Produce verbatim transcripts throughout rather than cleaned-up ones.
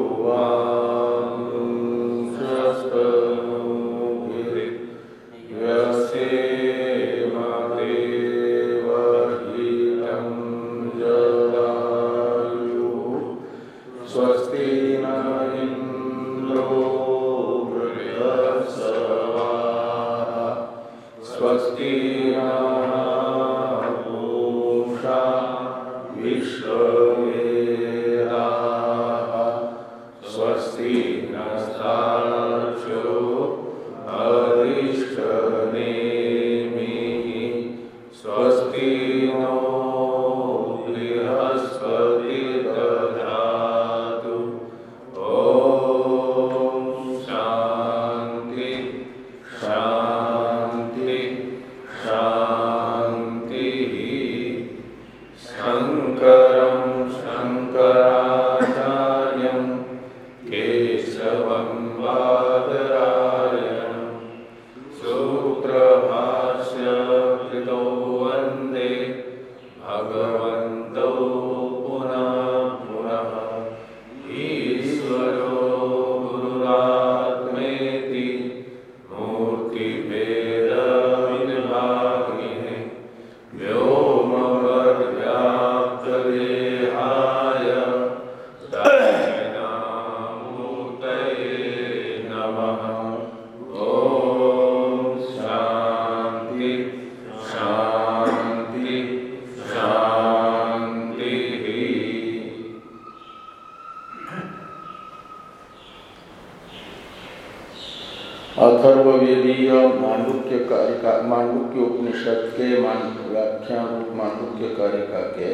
अथर्ववेदीय मांडुक्य कारिका मांडुक्य उपनिषद के व्याख्यान रूप मांडुक्य कारिका के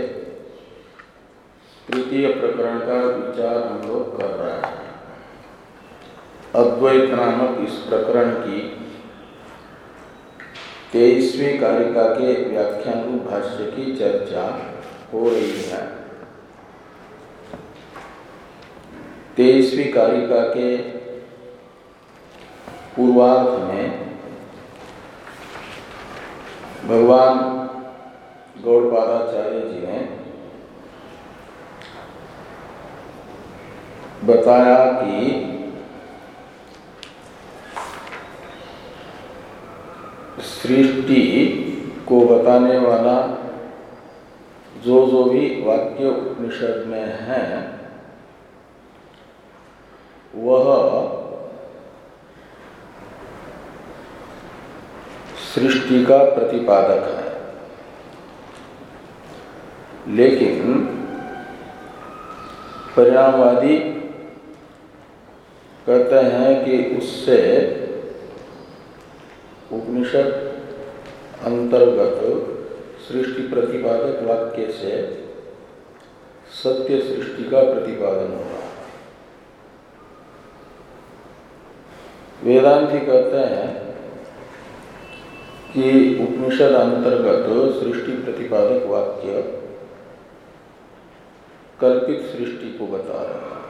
तृतीय प्रकरण का विचार हम लोग कर रहे हैं। अद्वैत नामक इस प्रकरण की तेईसवीं कारिका के व्याख्यान रूप भाष्य की चर्चा हो रही है। तेईसवीं कारिका के पूर्वार्ध में भगवान गौड़पादाचार्य जी ने बताया कि सृष्टि को बताने वाला जो जो भी वाक्य उपनिषद में है वह सृष्टि का प्रतिपादक है, लेकिन परिणामवादी कहते हैं कि उससे उपनिषद अंतर्गत सृष्टि प्रतिपादक वाक्य से सत्य सृष्टि का प्रतिपादन होगा। वेदांती कहते हैं कि उपनिषद अंतर्गत सृष्टि प्रतिपादक वाक्य कल्पित सृष्टि को बता रहा है,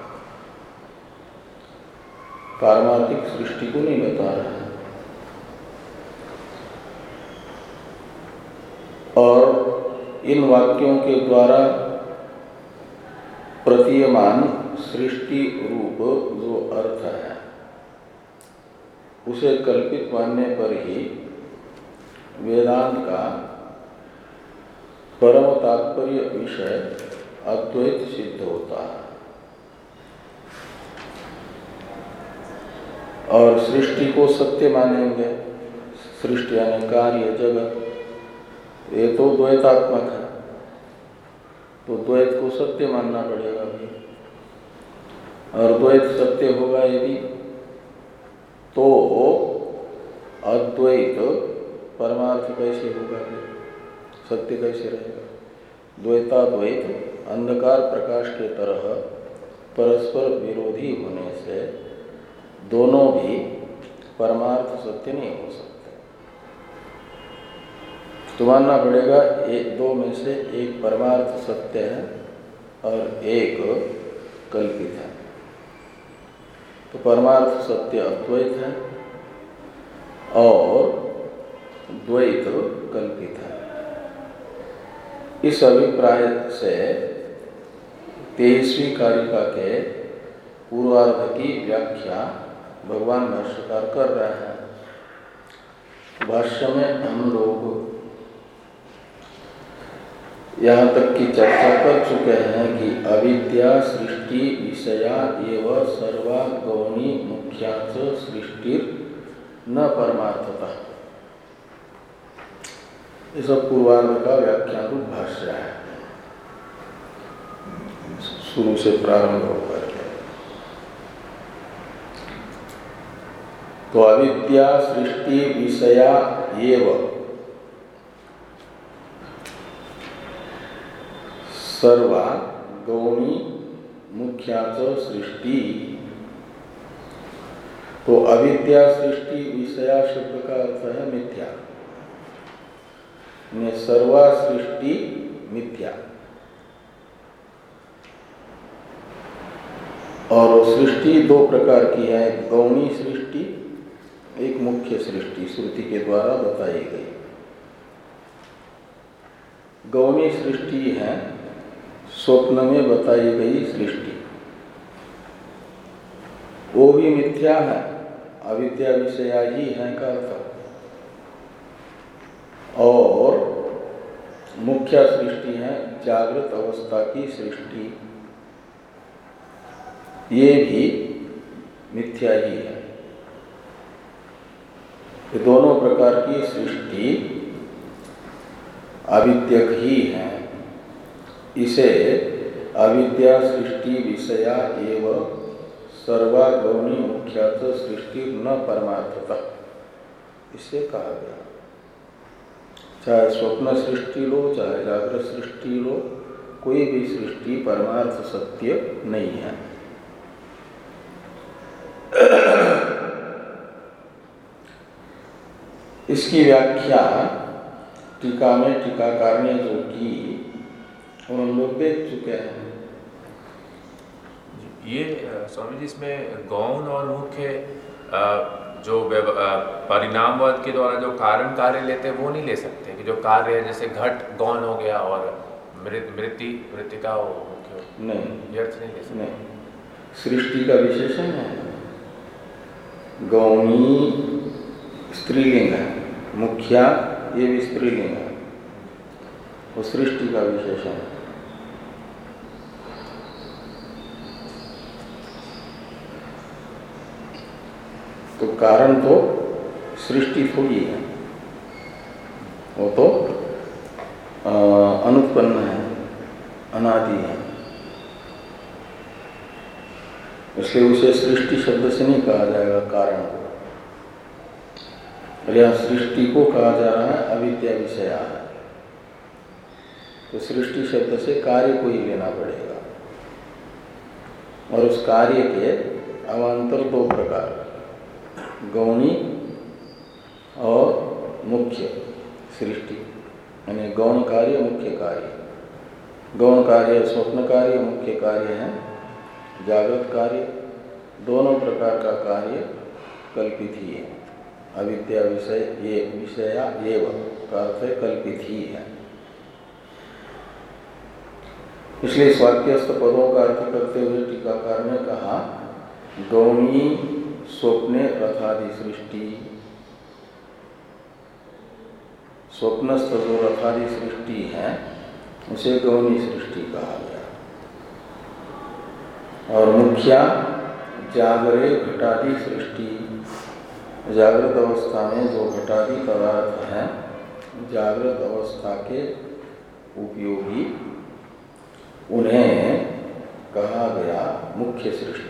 पारमार्थिक सृष्टि को नहीं बता रहा है। और इन वाक्यों के द्वारा प्रतीयमान सृष्टि रूप जो अर्थ है उसे कल्पित मानने पर ही वेदांत का परम तात्पर्य विषय अद्वैत सिद्ध होता है। और सृष्टि को सत्य मानेंगे, सृष्टि यानी कार्य जगत, ये तो द्वैतात्मक है, तो द्वैत को सत्य मानना पड़ेगा भी। और द्वैत सत्य होगा यदि तो अद्वैत परमार्थ कैसे होगा, सत्य कैसे रहेगा। द्वैताद्वैत अंधकार प्रकाश के तरह परस्पर विरोधी होने से दोनों भी परमार्थ सत्य नहीं हो सकते। तो मानना पड़ेगा एक दो में से एक परमार्थ सत्य है और एक कल्पित है। तो परमार्थ सत्य अद्वैत है और द्वैत कल्पित है। इस अभिप्राय से तेईसवीं कारिका के पूर्वार्ध की व्याख्या भगवान भाष्यकार कर रहे हैं। भाष्य में हम लोग यहाँ तक की चर्चा कर चुके हैं कि अविद्या सृष्टि विषया एवं सर्वा गौणी मुख्याच सृष्टि न परमार्थता। ये सब पूर्वार्ध का व्याख्यान रूप भाष्य है, शुरू से प्रारंभ होकर के। तो अविद्या सृष्टि विषया एवं सर्वा गौणी मुख्याच सृष्टि। तो अविद्या सृष्टि विषया शब्द का अर्थ है मिथ्या, ने सर्वा सृष्टि मिथ्या। और सृष्टि दो प्रकार की है, गौणी सृष्टि, एक मुख्य सृष्टि श्रुति के द्वारा बताई गई। गौणी सृष्टि है स्वप्न में बताई गई सृष्टि, वो भी मिथ्या है, अविद्या विषया ही है का अर्थ। और मुख्य सृष्टि है जागृत अवस्था की सृष्टि, ये भी मिथ्या ही है। ये दोनों प्रकार की सृष्टि अविद्यक ही है। इसे अविद्या सृष्टि विषया एवं सर्वा गौणी मुख्याच सृष्टि न परमार्थता, इससे कहा गया। चाहे स्वप्न सृष्टि लो, चाहे जागृत सृष्टि लो, कोई भी सृष्टि परमार्थ सत्य नहीं है। इसकी व्याख्या टीका में टीकाकार ने जो की और हम लोग देख चुके हैं। ये स्वामी जी इसमें गौण और मुख्य जो परिणामवाद के द्वारा जो कारण कार्य लेते हैं वो नहीं ले सकते कि जो कार्य है जैसे घट गौण हो गया और मृत्यु मृतिका मुख्य, नहीं, ये अर्थ नहीं ले सकते। नहीं, सृष्टि का विशेषण है। गौणी स्त्रीलिंग है, मुख्या ये भी स्त्रीलिंग है, वो सृष्टि का विशेषण है। तो कारण तो सृष्टि थोड़ी है, वो तो अनुत्पन्न है, अनादि है, इसलिए उसे सृष्टि शब्द से नहीं कहा जाएगा कारण को। यहाँ सृष्टि को कहा जा रहा है अविद्या विषया है, तो सृष्टि शब्द से कार्य को ही लेना पड़ेगा। और उस कार्य के अवान्तर दो प्रकार, गौणी और मुख्य सृष्टि, यानी गौण कार्य मुख्य कार्य। गौण कार्य स्वप्न कार्य, मुख्य कार्य है जागृत कार्य। दोनों प्रकार का कार्य कल्पित ही है। अविद्या विषय ये विषया एवं का अर्थ है कल्पित ही है। इसलिए स्वाक्यस्थ पदों का अर्थ करते हुए टीकाकार ने कहा गौणी स्वप्ने रथादि सृष्टि। स्वप्नस्थ जो रथादि सृष्टि है उसे गौणी सृष्टि कहा गया। और मुख्या जागरे घटादि सृष्टि, जागृत अवस्था में जो घटादि पदार्थ हैं, जागृत अवस्था के उपयोगी, उन्हें कहा गया मुख्य सृष्टि।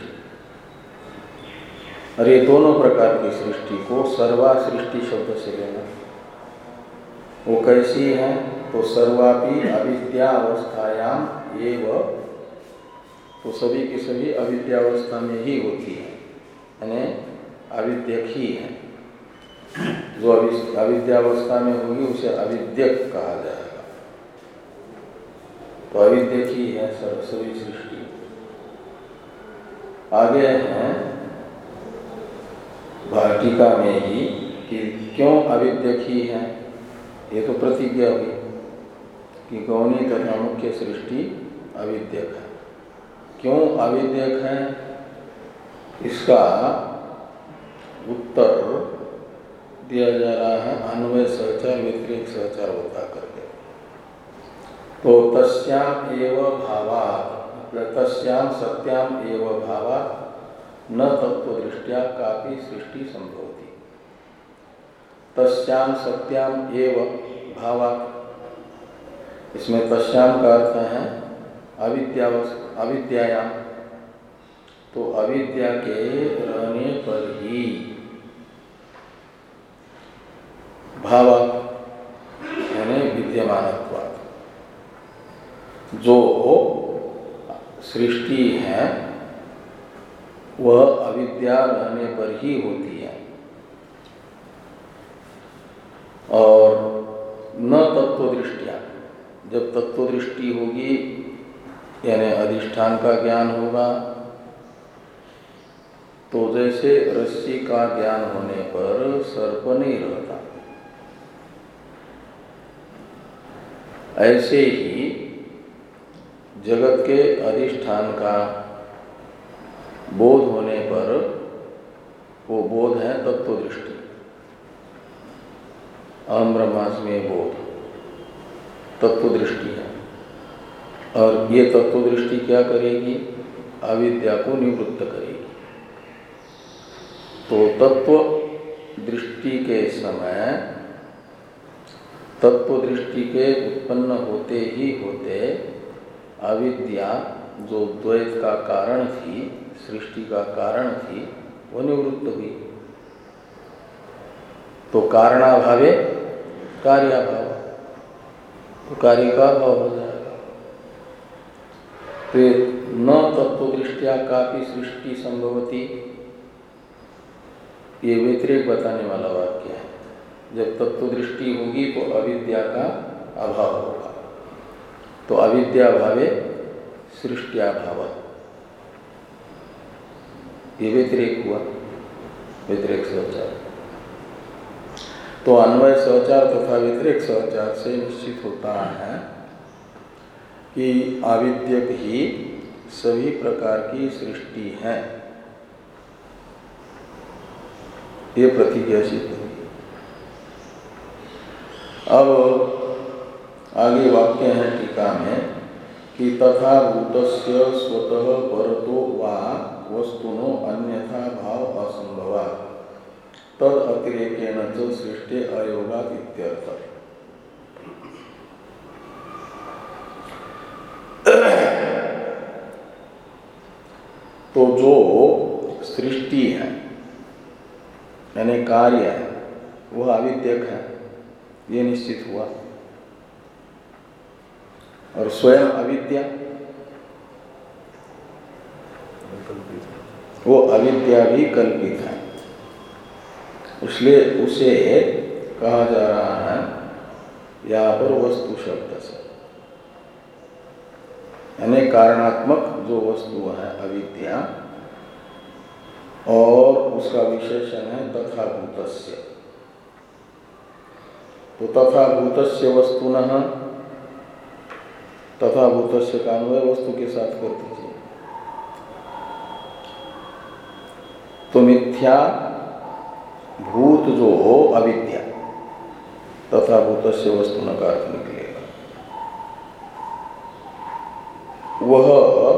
और ये दोनों प्रकार की सृष्टि को सर्वा सृष्टि शब्द से लेना। वो कैसी है? तो सर्वापि अविद्या अवस्थायाम एवं, तो सभी की सभी अविद्यावस्था में ही होती है, यानी अविद्यक ही है। जो अविद्यावस्था में होगी उसे अविद्यक कहा जाएगा। तो अविद्यक ही है सर्व सभी सृष्टि। आगे हैं भाटिका में ही कि क्यों अविद्यक ही है। ये तो प्रतिज्ञा हुई कि गौणी तथा मुख्य सृष्टि अविद्यक है। क्यों अविद्यक है? इसका उत्तर दिया जा रहा है अन्वय सहचार व्यतिरेक सहचार बता करके। तो तस्याम एव भावात्, तस्याम सत्याम एव भावात् न तत्वदृष्ट्या कापि सृष्टि संभवति। तस्याम सत्याम एव भावात्, इसमें तस्याम का अर्थ है अविद्या, अविद्यायाम, तो अविद्या के रहने पर ही भावात् यानी विद्यमानत्वात्, जो सृष्टि है वह अविद्या रहने पर ही होती है। और न तत्वदृष्टिया, जब तत्वदृष्टि होगी यानी अधिष्ठान का ज्ञान होगा, तो जैसे रस्सी का ज्ञान होने पर सर्प नहीं रहता, ऐसे ही जगत के अधिष्ठान का बोध होने पर वो बोध है तत्वदृष्टि, अहम ब्रह्मास्मि बोध तत्वदृष्टि है। और ये तत्वदृष्टि क्या करेगी? अविद्या को निवृत्त करेगी। तो तत्व दृष्टि के समय, तत्वदृष्टि के उत्पन्न होते ही होते अविद्या जो द्वैत का कारण थी, सृष्टि का कारण थी, वो निवृत्त हुई। तो कारणाभावे कार्याभाव, तो कार्य का भाव हो जाएगा। तो न तत्वदृष्टिया कापि सृष्टि संभवती, ये व्यतिरेक बताने वाला वाक्य है। जब तत्वदृष्टि होगी तो अविद्या का अभाव होगा, तो अविद्या भावे सृष्टियाभाव, ये व्यतिरेक हुआ, व्यतिरेक सहचार। तो अन्वय सहचार तथा व्यतिरेक सहचार से निश्चित होता है कि आविद्यक ही सभी प्रकार की सृष्टि है, ये प्रतिज्ञा सिद्ध हुई। अब आगे वाक्य है टीका में कि तथा भूतस्य स्वतः परतो वा वस्तुनो अन्यथा भाव असंभवात् तद अतिरेकेण च सृष्टि अयोगात् इत्यर्थ। तो जो सृष्टि है यानी कार्य है वह अविद्यक है, ये निश्चित हुआ। और स्वयं अविद्या, वो अविद्या भी कल्पित है, इसलिए उसे कहा जा रहा है यहाँ पर वस्तु शब्द से, यानी कारणात्मक जो वस्तु है अविद्या, और उसका विशेषण है तथा भूतस्य। तो तथा भूतस्य वस्तुनः, तथा भूतस्य का अन्वय वस्तु के साथ कर दीजिए। तो मिथ्या भूत जो हो अविद्या, तथा भूतस्य वस्तुन का अर्थ निकलेगा। वह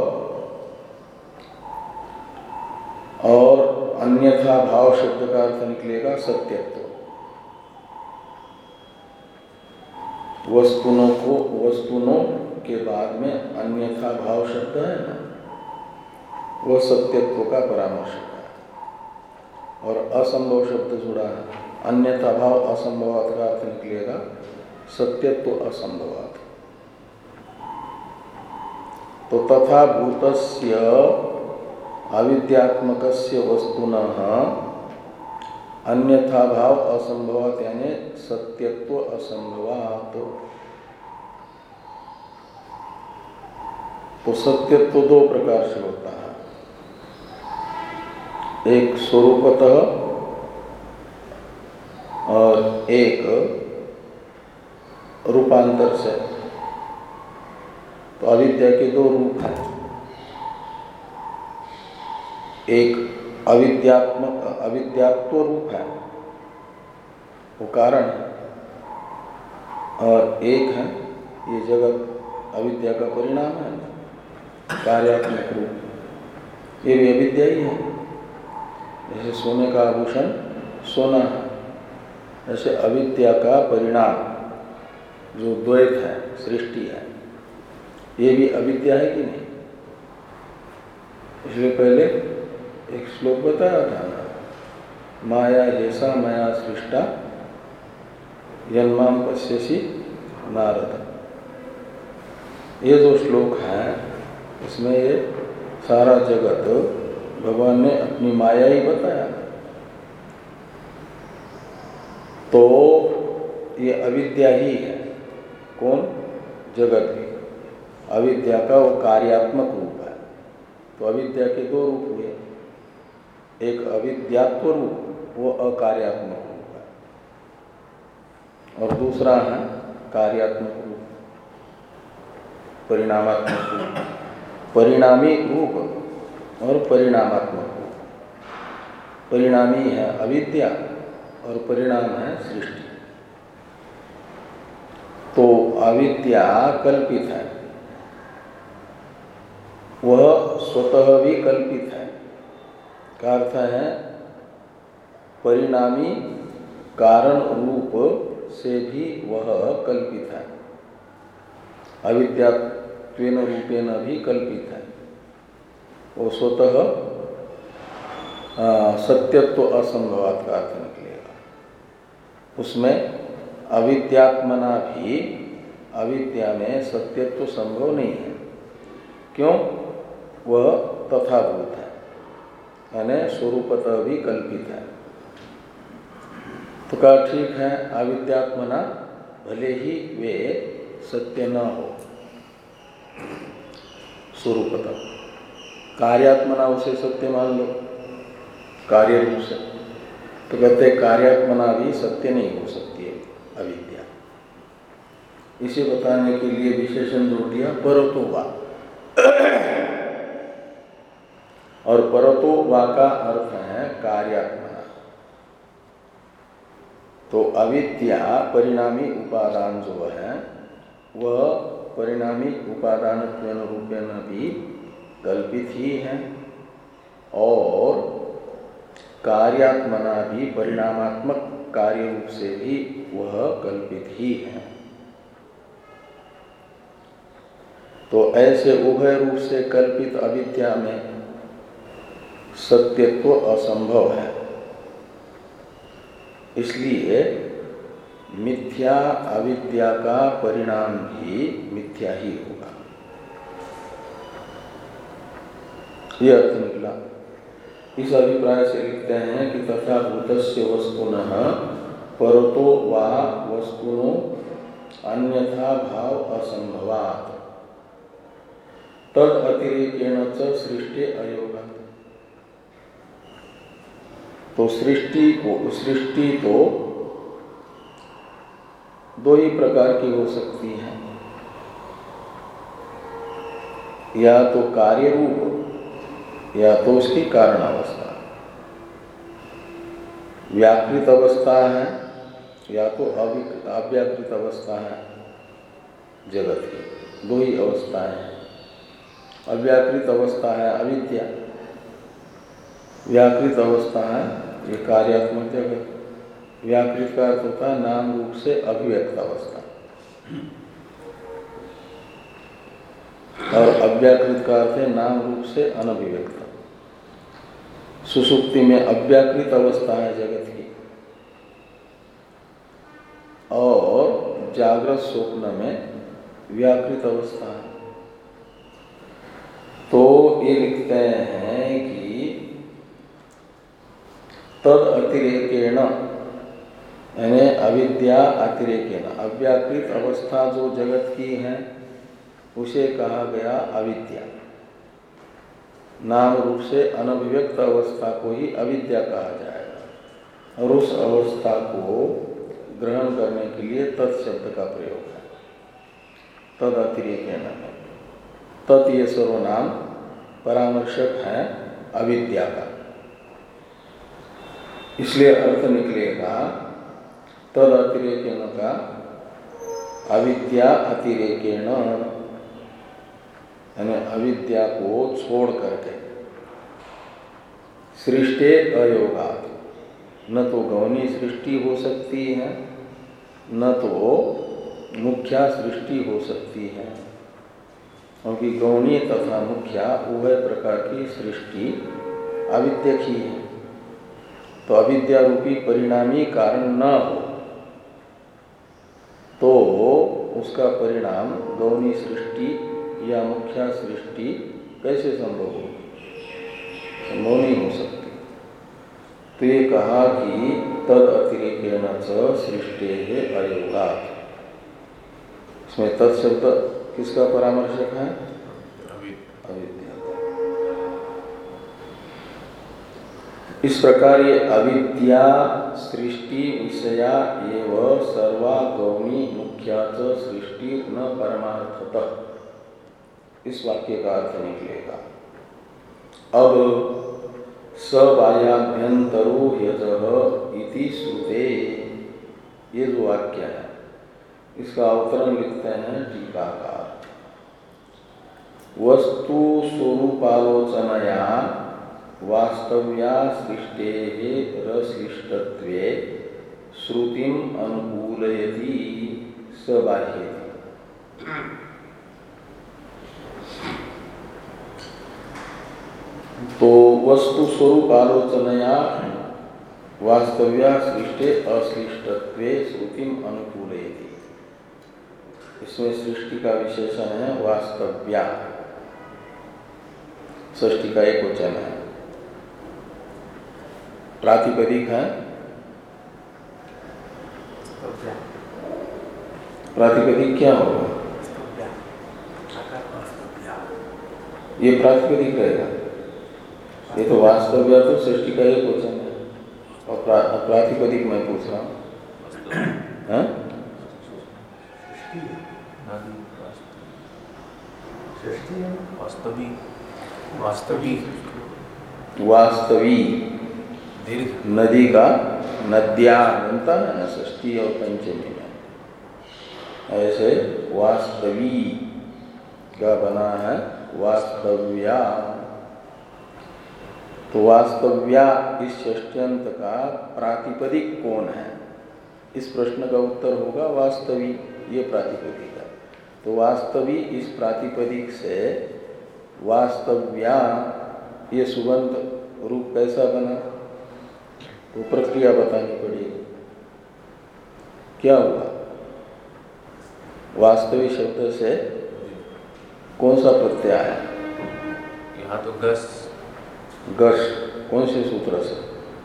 और अन्यथा भाव शब्द का अर्थ निकलेगा सत्यत्व। वस्तुनों को, वस्तुनों के बाद में अन्यथा भाव शब्द है ना, वह सत्यत्व का परामर्शक है। और असंभव शब्द जुड़ा है, अन्यथा भाव असंभवात का अर्थ निकलेगा सत्यत्व असंभवात। तो तथा भूतस्य अविद्यात्मकस्य वस्तुनः अन्यथा भाव असंभवात यानी सत्यत्व असंभवात। तो सत्यत्व दो प्रकार से होता है, एक स्वरूपतः और एक रूपांतर से। तो अविद्या के दो रूप हैं, एक अविद्यात्मक अविद्यात्व रूप है, वो कारण है, और एक है ये जगत अविद्या का परिणाम है, कार्यात्मक रूप, ये भी अविद्या ही है। जैसे सोने का आभूषण सोना है, जैसे अविद्या का परिणाम जो द्वैत है, सृष्टि है, ये भी अविद्या है कि नहीं? इसलिए पहले एक श्लोक बताया था ना, माया जैसा माया सृष्टा यन्माम पश्यसि नारद। ये जो श्लोक है इसमें ये सारा जगत भगवान ने अपनी माया ही बताया। तो ये अविद्या ही है। कौन? जगत भी। अविद्या का वो कार्यात्मक रूप है। तो अविद्या के दो रूप हुए, एक अविद्यात्व रूप, वो अकार्यात्मक रूप है, और दूसरा है कार्यात्मक रूप, परिणामात्मक रूप। परिणामी रूप और परिणामात्मक रूप। परिणामी है अविद्या और परिणाम है सृष्टि। तो अविद्या कल्पित है, वह स्वतः भी कल्पित है। का अर्थ है परिणामी कारण रूप से भी वह कल्पित है, अविद्यात्वेन रूपेण भी कल्पित है। वो स्वतः सत्यत्व असंभवात का अर्थ निकलेगा। उसमें अविद्यात्मना भी अविद्या में सत्यत्व संभव नहीं है। क्यों? वह तथाभूत है, यानी स्वरूपतः भी कल्पित है। तो कहा ठीक है, अविद्यात्मना भले ही वे सत्य न हो स्वरूपतः, कार्यात्मना उसे सत्य मान लो कार्य रूप से। तो कहते कार्यात्मना भी सत्य नहीं हो सकती है अविद्या। इसे बताने के लिए विशेषण जोड़ दिया परतो वा। और परतो वा का अर्थ है कार्यात्मना। तो अविद्या परिणामी उपादान जो है वह परिणामी उपादान रूपेण भी कल्पित ही है, और कार्यात्मना भी परिणामात्मक कार्य रूप से भी वह कल्पित ही है। तो ऐसे उभय रूप से कल्पित अविद्या में सत्यत्व असंभव है। इसलिए मिथ्या अविद्या का परिणाम भी मिथ्या ही होगा। यह अर्थ निकला। इस अभिप्राय से लिखते हैं कि तथा भूतस्य वस्तुनः परतो वा वस्तुनो अन्यथा भाव असंभवात् तद अतिरेकेण च सृष्टि अयोगात्। तो सृष्टि को सृष्टि तो दो ही प्रकार की हो सकती है, या तो कार्य रूप या तो उसकी कारण अवस्था। व्याकृत अवस्था है या तो अव्याकृत अवस्था है। जगत की दो ही अवस्थाएं हैं। अव्याकृत अवस्था है अविद्या, व्याकृत अवस्था है ये कार्यात्मक जगत। व्याकृत का अर्थ होता है नाम रूप से अभिव्यक्त अवस्था, और अव्याकृत का अर्थ है नाम रूप से अनभिव्यक्त। सुषुप्ति में अव्याकृत अवस्था है जगत की, और जागृत स्वप्न में व्याकृत अवस्था है। तो ये लिखते हैं कि तद अतिरेकेण, यानी अविद्या अतिरेकेण, अव्याकृत अवस्था जो जगत की है उसे कहा गया अविद्या। नाम रूप से अनभिव्यक्त अवस्था को ही अविद्या कहा जाएगा, और उस अवस्था को ग्रहण करने के लिए तत्शब्द का प्रयोग है। तद अतिरेकेण में तत् ये सर्वनाम परामर्शक है अविद्या का। इसलिए अर्थ निकलेगा तद अतिरेकेण का अविद्या अतिरेकेण, यानी अविद्या को छोड़ करके सृष्टि अयोगात्, न तो गौणी सृष्टि हो सकती है न तो मुख्या सृष्टि हो सकती है, क्योंकि गौणी तथा मुख्या उभय प्रकार की सृष्टि अविद्या की है। तो अविद्या रूपी परिणामी कारण न हो तो उसका परिणाम गौणी सृष्टि या मुख्या सृष्टि कैसे संभव हो? संभव नहीं हो सकती। तो ये कहा कि तद अतिरेकेण च सृष्टेः अयोगात्। इसमें तत्शब्द किसका परामर्शक है? अविद्या। इस प्रकार ये अविद्या सृष्टि विषया एव सर्वा गौणी मुख्या च सृष्टि न परमार्थतः, इस वाक्य का अर्थ निकलेगा। अब सबाह्याभ्यंतरो यजः इति श्रुते, ये जो वाक्य है इसका अवतरण लिखते हैं टीकाकार। वस्तु स्वरूपालोचनया वास्तव्या सृष्टेः रश्लिष्टत्वे श्रुतिम अनुकूलयति सबाह्येति। तो वस्तु स्वरूप आलोचनया वास्तव्या सृष्टि अश्लिष्टत्वे श्रुतिम अनुकूलयति। इसमें सृष्टि का विशेषण है वास्तव्या, षष्ठी का एक वचन है। प्रातिपदिक है, प्रातिपदिक क्या होगा? ये प्रातिपदिक रहेगा। ये तो वास्तव्य तो सृष्टि का एक वचन है और प्रा, प्रातिपदिक मैं पूछ रहा हूँ। वास्तवी वास्तवी वास्तवी दीर्घ नदी का नद्या बनता है ना षष्ठी और पंचमी में, ऐसे वास्तवी का बना है वास्तव्या। तो वास्तव्या इस षष्ट्यंत का प्रातिपदिक कौन है? इस प्रश्न का उत्तर होगा वास्तवी, ये प्रातिपदिक है। तो वास्तवी इस प्रातिपदिक से वास्तव्या ये सुबंत रूप कैसा बना? तो प्रक्रिया बतानी पड़ेगी। क्या हुआ? वास्तविक शब्द से कौन सा प्रत्यय है? यहाँ तो गस गश, कौन से सूत्र से?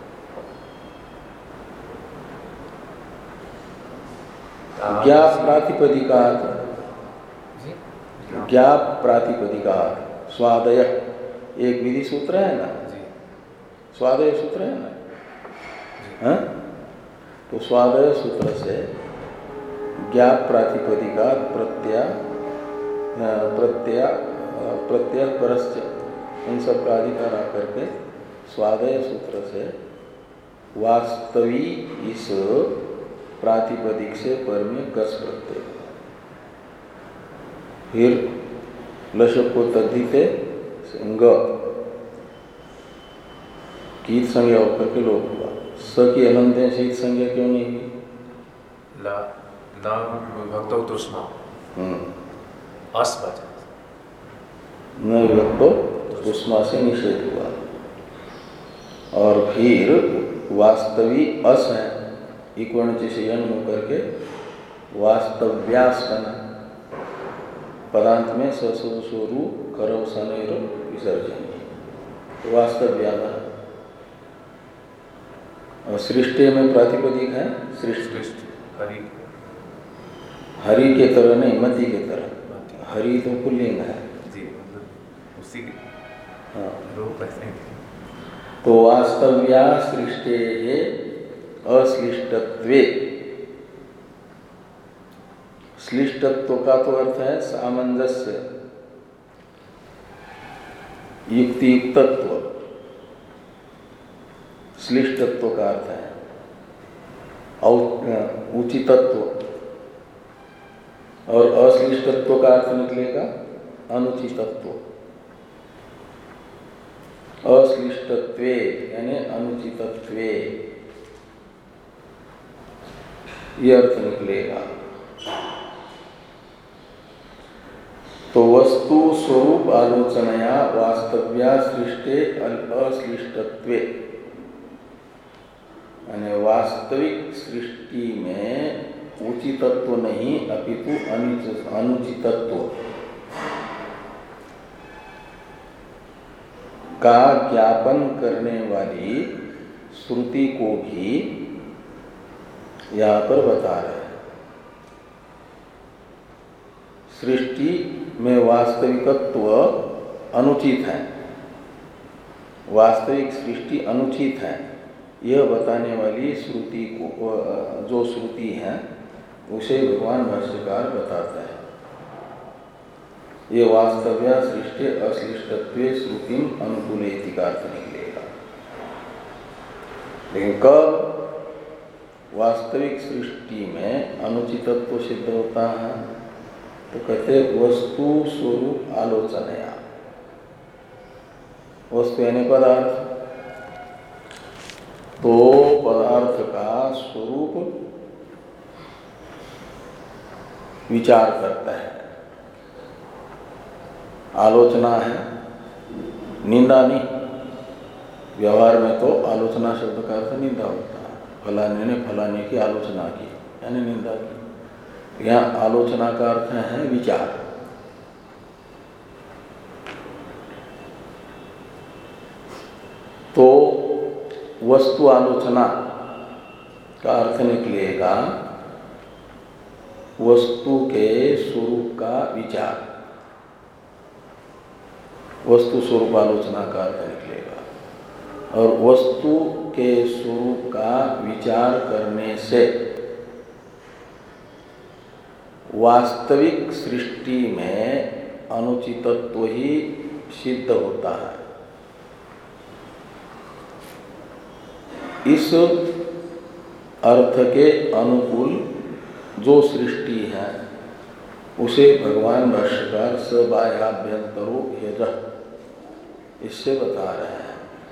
ज्ञाप प्रातिपदिकात्, ज्ञाप प्रातिपदिकात् स्वादय एक विधि सूत्र है ना, स्वादय सूत्र है ना, हाँ? तो स्वादय सूत्र से ज्ञाप प्रातिपदिकात् प्रत्यय प्रत्यय प्रत्यय परस्य, इन सब का अधिकार आकर के स्वादय सूत्र से वास्तवी इस प्रातिपदिक से पर में गस प्रत्यय, फिर लशक को तद्धिते ग कीट संज्ञा होकर के लोप हुआ। स की अनंत शीत संज्ञा क्यों नहीं हुई? ला नाम विभक्तो तुष्मा अस बचा, न विभक्तो तुष्मा से निषेध हुआ। और फिर वास्तवी अस है, इक्वर्ण से यन होकर के वास्तव्यास बना। पदांत में ससुरु करव सनैर विसर्जन, वास्तव्या बना। और सृष्टि में प्रातिपदिक है सृष्टि, हरि हरि के तरह नहीं, मति के तरह। हरि तो पुल्लिंग है जी, उसी हाँ। रूप ऐसे। तो वास्तव्या सृष्टि अश्लिष्टत्वे, श्लिष्टत्व का तो अर्थ है सामंजस्य, युक्ति युक्तत्व। श्लिष्टत्व का अर्थ है, उचितत्व, और अश्लिष्टत्व का अर्थ निकलेगा अनुचितत्व। अश्लिष्टत्वे यानी अनुचितत्वे, ये अर्थ निकलेगा। तो वस्तु स्वरूप आलोचनया वास्तव्या सृष्टे अश्लिष्टत्वे, यानी वास्तविक सृष्टि में उचितत्व नहीं अपितु अनुचितत्व का ज्ञापन करने वाली श्रुति को भी यहाँ पर बता रहे हैं। सृष्टि में वास्तविकत्व अनुचित है, वास्तविक सृष्टि अनुचित है, यह बताने वाली श्रुति को, जो श्रुति है उसे भगवान भाष्यकार बताते हैं। ये वास्तव्या सृष्टि अश्लिष्टत्वे श्रुतिम अनुकूलेति का अर्थ निकलेगा। लेकिन कब वास्तविक सृष्टि में अनुचितत्व सिद्ध होता है? तो कहते वस्तु स्वरूप आलोचनया, वस्तु यानी पदार्थ, तो पदार्थ का स्वरूप विचार करता है। आलोचना है, निंदा नहीं। व्यवहार में तो आलोचना शब्द का अर्थ निंदा होता है। फलाने ने फलाने की आलोचना की यानी निंदा की। यहाँ आलोचना का अर्थ है विचार। तो वस्तु आलोचना का अर्थ निकलेगा वस्तु के स्वरूप का विचार, वस्तु स्वरूप आलोचना का अर्थ निकलेगा। और वस्तु के स्वरूप का विचार करने से वास्तविक सृष्टि में अनुचितत्व ही सिद्ध होता है। इस अर्थ के अनुकूल जो सृष्टि है उसे भगवान भाष्यकार सबाह्याभ्यंतरो यजः इससे बता रहे हैं।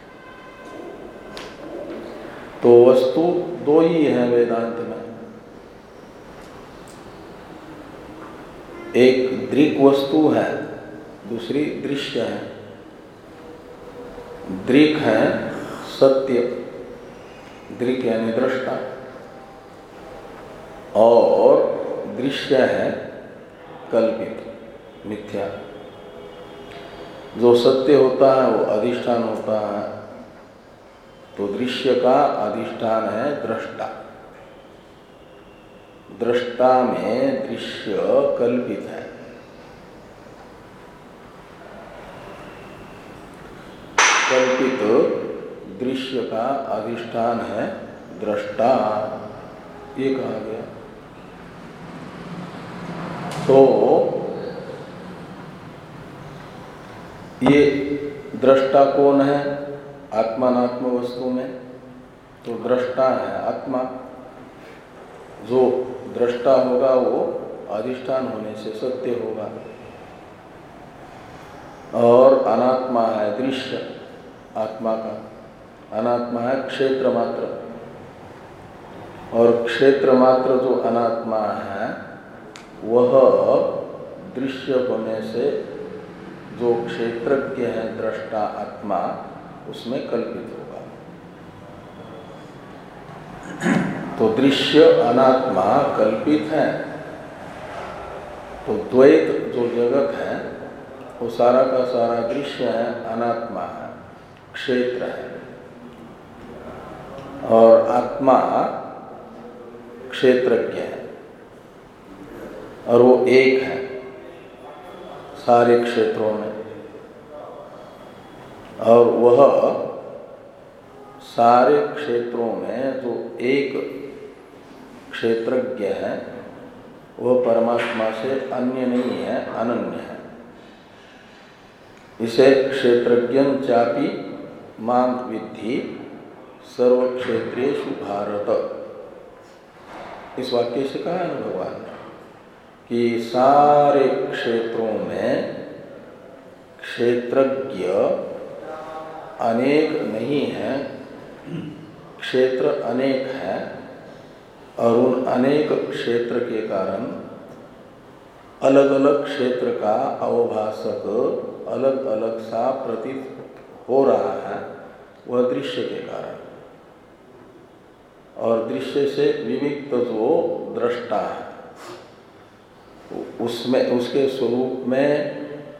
तो वस्तु दो ही है वेदांत में, एक दृक् वस्तु है, दूसरी दृश्य है। दृक् है सत्य, दृक् यानी दृष्टा, और दृश्य है कल्पित मिथ्या। जो सत्य होता है वो अधिष्ठान होता है, तो दृश्य का अधिष्ठान है दृष्टा। दृष्टा में दृश्य कल्पित है। कल्पित दृश्य का अधिष्ठान है दृष्टा, ये कहा गया। तो ये दृष्टा कौन है? आत्मानात्म वस्तु में तो दृष्टा है आत्मा। जो दृष्टा होगा वो अधिष्ठान होने से सत्य होगा। और अनात्मा है दृश्य, आत्मा का अनात्मा है क्षेत्र मात्र। और क्षेत्र मात्र जो अनात्मा है वह दृश्य होने से जो क्षेत्रज्ञ है दृष्टा आत्मा उसमें कल्पित होगा। तो दृश्य अनात्मा कल्पित है। तो द्वैत जो जगत है वो सारा का सारा दृश्य है, अनात्मा है, क्षेत्र है। और आत्मा क्षेत्रज्ञ है और वो एक है सारे क्षेत्रों में। और वह सारे क्षेत्रों में जो एक क्षेत्रज्ञ है वह परमात्मा से अन्य नहीं है, अनन्य है। इसे क्षेत्रज्ञं चापि मां विद्धि सर्वक्षेत्रेषु भारत, इस वाक्य से कहा है ना भगवान ने कि सारे क्षेत्रों में क्षेत्रज्ञ अनेक नहीं है, क्षेत्र अनेक है और उन अनेक क्षेत्र के कारण अलग अलग क्षेत्र का अवभासक अलग अलग सा प्रतीत हो रहा है, वह दृश्य के कारण। और दृश्य से विविक्त जो दृष्टा है उसमें उसके स्वरूप में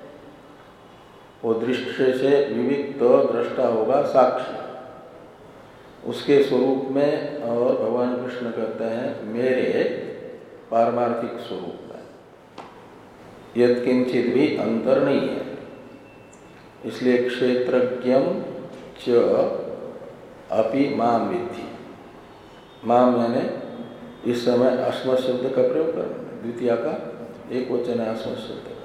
वो दृश्य से विविक्त दृष्टा होगा साक्षी, उसके स्वरूप में। और भगवान कृष्ण कहते हैं मेरे पारमार्थिक स्वरूप में यत्किंचित भी अंतर नहीं है। इसलिए क्षेत्रज्ञम च अपि माम विद्धि, माम यानी इस समय अस्मत् शब्द का प्रयोग करना, द्वितीय का एक वचन है अस्मत् शब्द का।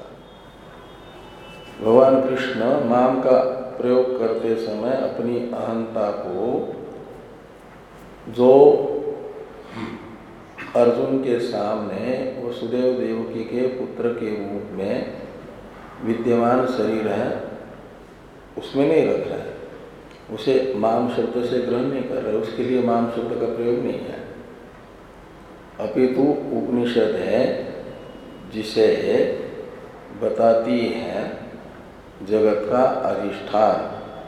भगवान कृष्ण माम का प्रयोग करते समय अपनी अहंता को जो अर्जुन के सामने वसुदेव देवकी के पुत्र के रूप में विद्यमान शरीर है उसमें नहीं रख रहा है, उसे माम शब्द से ग्रहण नहीं कर रहे, उसके लिए माम शब्द का प्रयोग नहीं है। अपितु उपनिषद है जिसे बताती है जगत का अधिष्ठान,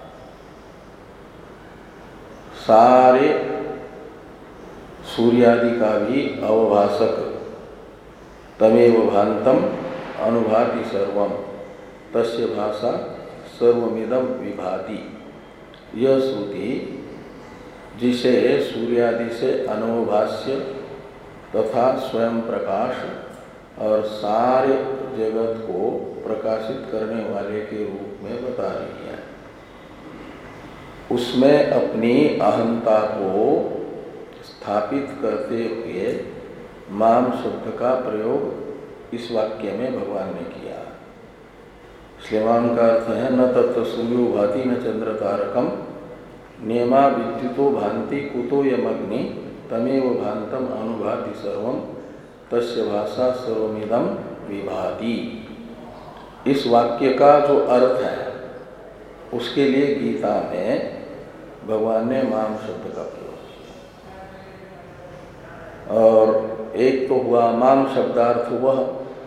सारे सूर्यादि का भी अवभासक, तमेव भान्तम अनुभाति सर्वम तस्य भाषा सर्वमिदं विभाति। यह श्रुति जिसे सूर्यादि से अनवभाष्य तथा स्वयं प्रकाश और सारे जगत को प्रकाशित करने वाले के रूप में बता रही है, उसमें अपनी अहंता को स्थापित करते हुए माम शब्द का प्रयोग इस वाक्य में भगवान ने किया। इसलिए माम का अर्थ है न तत्र सूर्यो भाति न चंद्र तारकम नियमा विद्युतो भांति कुतो यमग्नि तमेव भांतम अनुभाति सर्वम तस्य भाषा सर्वमिदं विभाति। इस वाक्य का जो अर्थ है उसके लिए गीता में भगवान ने माम शब्द का प्रयोग किया। और एक तो हुआ माम शब्दार्थ वह,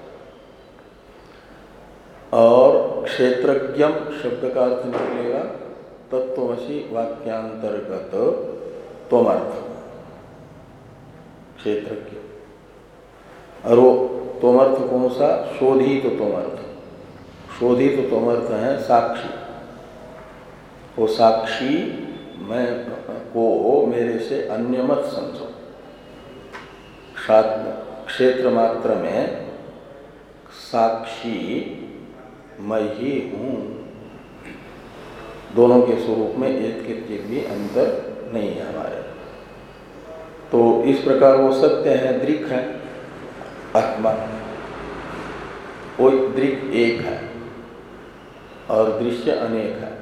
और क्षेत्रज्ञम शब्द का अर्थ निकलेगा तत्वमसि वाक्यांतर्गत त्वमर्थ, क्षेत्रज्ञ। और वो त्वमर्थ कौन सा? शोधित त्वमर्थ। शोधित त्वमर्थ है साक्षी। वो साक्षी मैं को मेरे से अन्य मत समझो। क्षेत्र मात्र में साक्षी मैं ही हूँ, दोनों के स्वरूप में एक के भी अंतर नहीं है हमारे। तो इस प्रकार वो सत्य है, दृक् है, आत्मा, वो दृक् एक है और दृश्य अनेक है,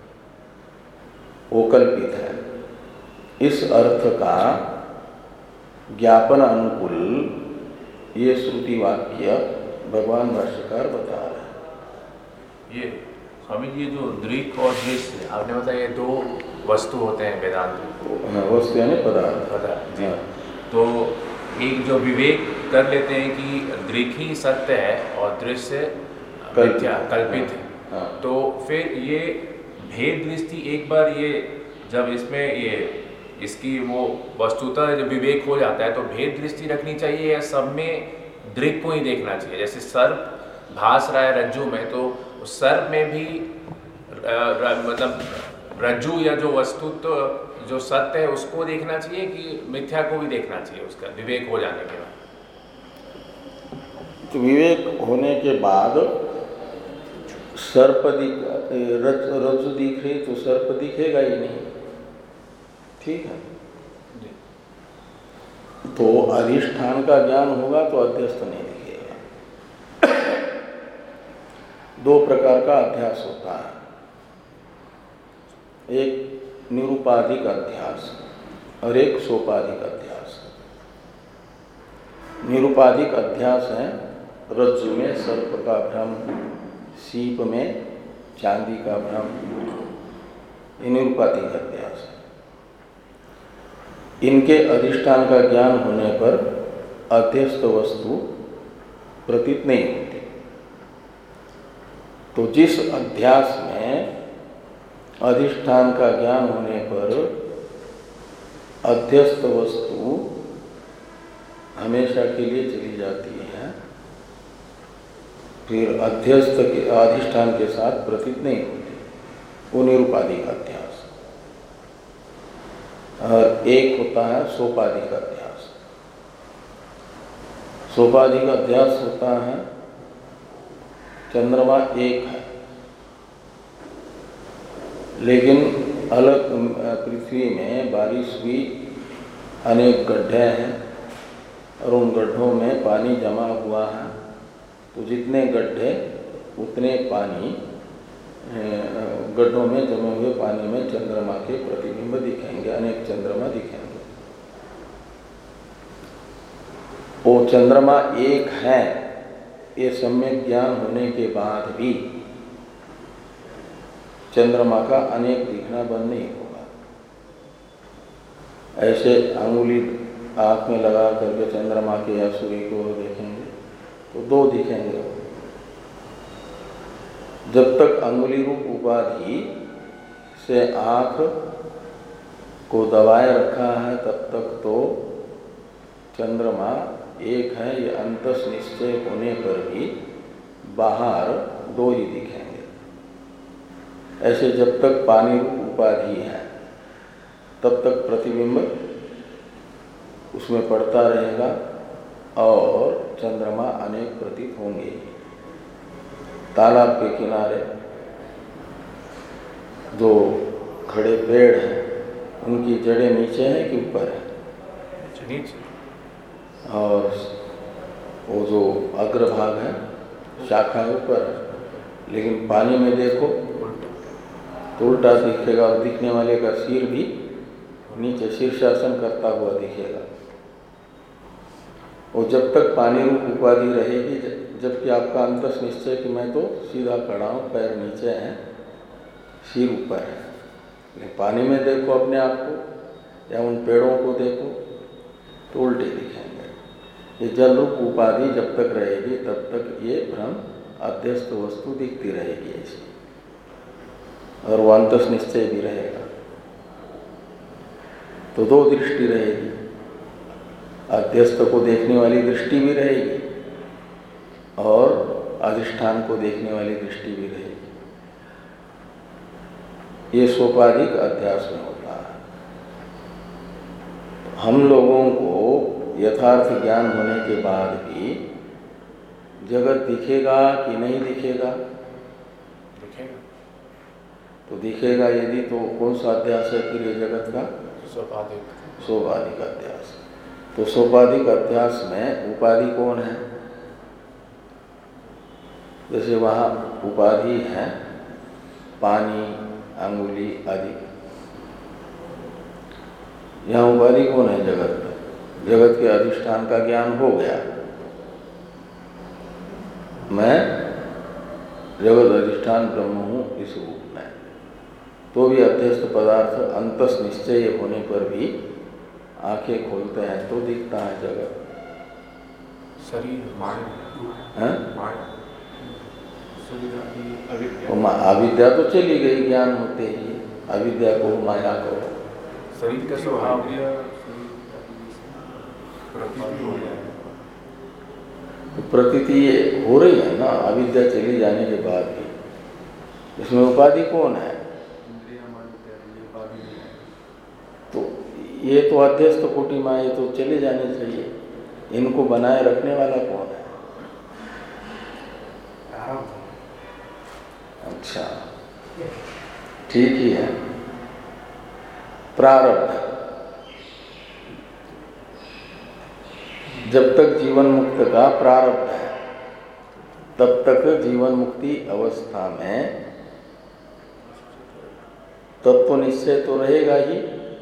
वो कल्पित है। इस अर्थ का ज्ञापन अनुकूल ये श्रुति वाक्य भगवान भाष्यकार बता रहे हैं। ये स्वामी जी, ये जो दृक् और दृश्य आपने बताया ये दो वस्तु होते हैं वेदांत में। वस्तु यानी पदार्थ। पदार्थ जी। तो एक जो विवेक कर लेते हैं कि दृक् ही सत्य है और दृश्य मिथ्या कल्पित है, हाँ। तो फिर ये भेद दृष्टि एक बार ये जब इसमें ये इसकी वो वस्तुतः जब विवेक हो जाता है तो भेद दृष्टि रखनी चाहिए या सब में दृक् को ही देखना चाहिए? जैसे सर्प भास रहा है रज्जु में, तो सर्प में भी मतलब रज्जु या जो वस्तु तो जो सत्य है उसको देखना चाहिए कि मिथ्या को भी देखना चाहिए उसका विवेक हो जाने के बाद? तो विवेक होने के बाद सर्प दिख रज्जु दिख रही तो सर्प दिखेगा ही नहीं, ठीक है। तो अधिष्ठान का ज्ञान होगा तो अध्यस्त नहीं दिखेगा। दो प्रकार का अध्यास होता है, एक निरुपाधिक अध्यास और एक सोपाधिक अध्यास। निरुपाधिक अध्यास है रज्जु में सर्प का भ्रम, सीप में चांदी का भ्रम, ये निरुपाधिक अध्यास है। इनके अधिष्ठान का ज्ञान होने पर अध्यस्त वस्तु प्रतीत नहीं होती। तो जिस अध्यास में अधिष्ठान का ज्ञान होने पर अध्यस्त वस्तु हमेशा के लिए चली जाती है, फिर अध्यस्त के अधिष्ठान के साथ प्रतीत नहीं होती, वो निरुपाधिक अध्यास। और एक होता है सोपाधिक अध्यास। सोपाधिक अध्यास होता है चंद्रमा एक है, लेकिन अलग पृथ्वी में बारिश हुई, अनेक गड्ढे हैं और उन गड्ढों में पानी जमा हुआ है, तो जितने गड्ढे उतने पानी, गड्ढों में जमे हुए पानी में चंद्रमा के प्रतिबिंब दिखेंगे, अनेक चंद्रमा दिखेंगे। वो चंद्रमा एक है ये सम्यक ज्ञान होने के बाद भी चंद्रमा का अनेक दिखना बंद नहीं होगा। ऐसे अंगुली आँख में लगा करके चंद्रमा के या सूर्य को देखेंगे तो दो दिखेंगे। जब तक अंगुली रूप उपाधि से आँख को दबाए रखा है तब तक तो चंद्रमा एक है, ये अंतस निश्चय होने पर भी बाहर दो ही दिखेंगे। ऐसे जब तक पानी रूप उपाधि है तब तक प्रतिबिंब उसमें पड़ता रहेगा और चंद्रमा अनेक प्रतीत होंगे। तालाब के किनारे जो खड़े पेड़ हैं उनकी जड़ें नीचे हैं कि ऊपर है? नीचे। और वो जो अग्रभाग है शाखा ऊपर है, लेकिन पानी में देखो तो उल्टा दिखेगा और दिखने वाले का सिर भी नीचे शीर्षासन करता हुआ दिखेगा। और जब तक पानी रूप उपाधि रहेगी, जबकि आपका अंतस निश्चय कि मैं तो सीधा खड़ा हूँ, पैर नीचे हैं, सिर ऊपर है, लेकिन पानी में देखो अपने आप को या उन पेड़ों को देखो तो उल्टे दिखेंगे। ये जल रूप उपाधि जब तक रहेगी तब तक ये भ्रम अध्यस्त वस्तु दिखती रहेगी ऐसी, और वो अंतस निश्चय भी रहेगा। तो दो दृष्टि रहेगी, अध्यस्त को देखने वाली दृष्टि भी रहेगी और अधिष्ठान को देखने वाली दृष्टि भी रहेगी। ये सोपाधिक अध्यास में होता है। हम लोगों को यथार्थ ज्ञान होने के बाद भी जगत दिखेगा कि नहीं दिखेगा? दिखेगा। तो दिखेगा यदि, तो कौन सा अध्यास है फिर ये जगत का? सोपाधिक। सोपाधिक अध्यास। तो सोपाधिक अध्यास में उपाधि कौन है? जैसे वहाँ उपाधि है पानी, अंगुली आदि, यहाँ उपाधि कौन है? जगत में। जगत के अधिष्ठान का ज्ञान हो गया, मैं जगत अधिष्ठान ब्रह्म हूँ इस रूप में, तो भी अध्यस्त पदार्थ अंतस निश्चय होने पर भी आंखें खोलते हैं तो दिखता है जगत। शरीर माया, अविद्या तो चली गई ज्ञान होते ही, अविद्या को माया को। शरीर का स्वभाव प्रतीति ये हो रही है ना अविद्या चली जाने के बाद भी। इसमें उपाधि कौन है? तो ये तो अध्यस्त कोटि माया तो चले जाने चाहिए, इनको बनाए रखने वाला कौन है? अच्छा, ठीक ही है, प्रारब्ध। जब तक जीवन मुक्त का प्रारब्ध है तब तक जीवन मुक्ति अवस्था में तत्व निश्चय तो रहेगा ही,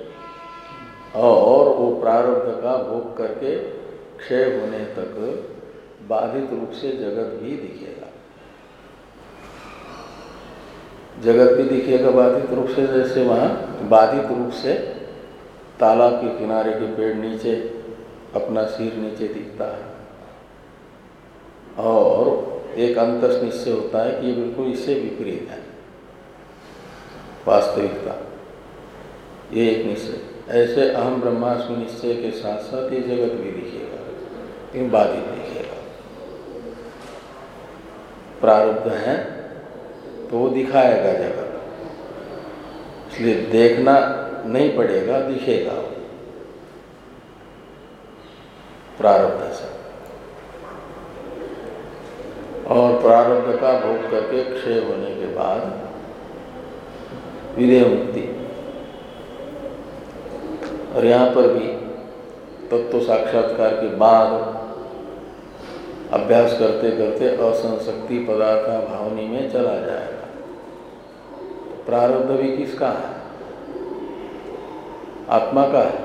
और वो प्रारब्ध का भोग करके क्षय होने तक बाधित रूप से जगत भी दिखेगा। जगत भी दिखेगा बाधित रूप से, जैसे वहाँ बाधित रूप से तालाब के किनारे के पेड़ नीचे अपना सिर नीचे दिखता है, और एक अंतस निश्चय होता है कि ये बिल्कुल इससे विपरीत है वास्तविकता, ये एक निश्चय। ऐसे अहम ब्रह्मास्मि निश्चय के साथ साथ ये जगत भी दिखेगा, लेकिन बाधित दिखेगा। प्रारब्ध है तो वो दिखाएगा जगत, इसलिए देखना नहीं पड़ेगा, दिखेगा वो प्रारब्ध से। और प्रारब्ध का भोग करके क्षय होने के बाद विदेह मुक्ति। और यहाँ पर भी तत्व साक्षात्कार के बाद अभ्यास करते करते असंशक्ति पदार्थ भावनी में चला जाएगा। तो प्रारब्ध भी किसका है? आत्मा का है,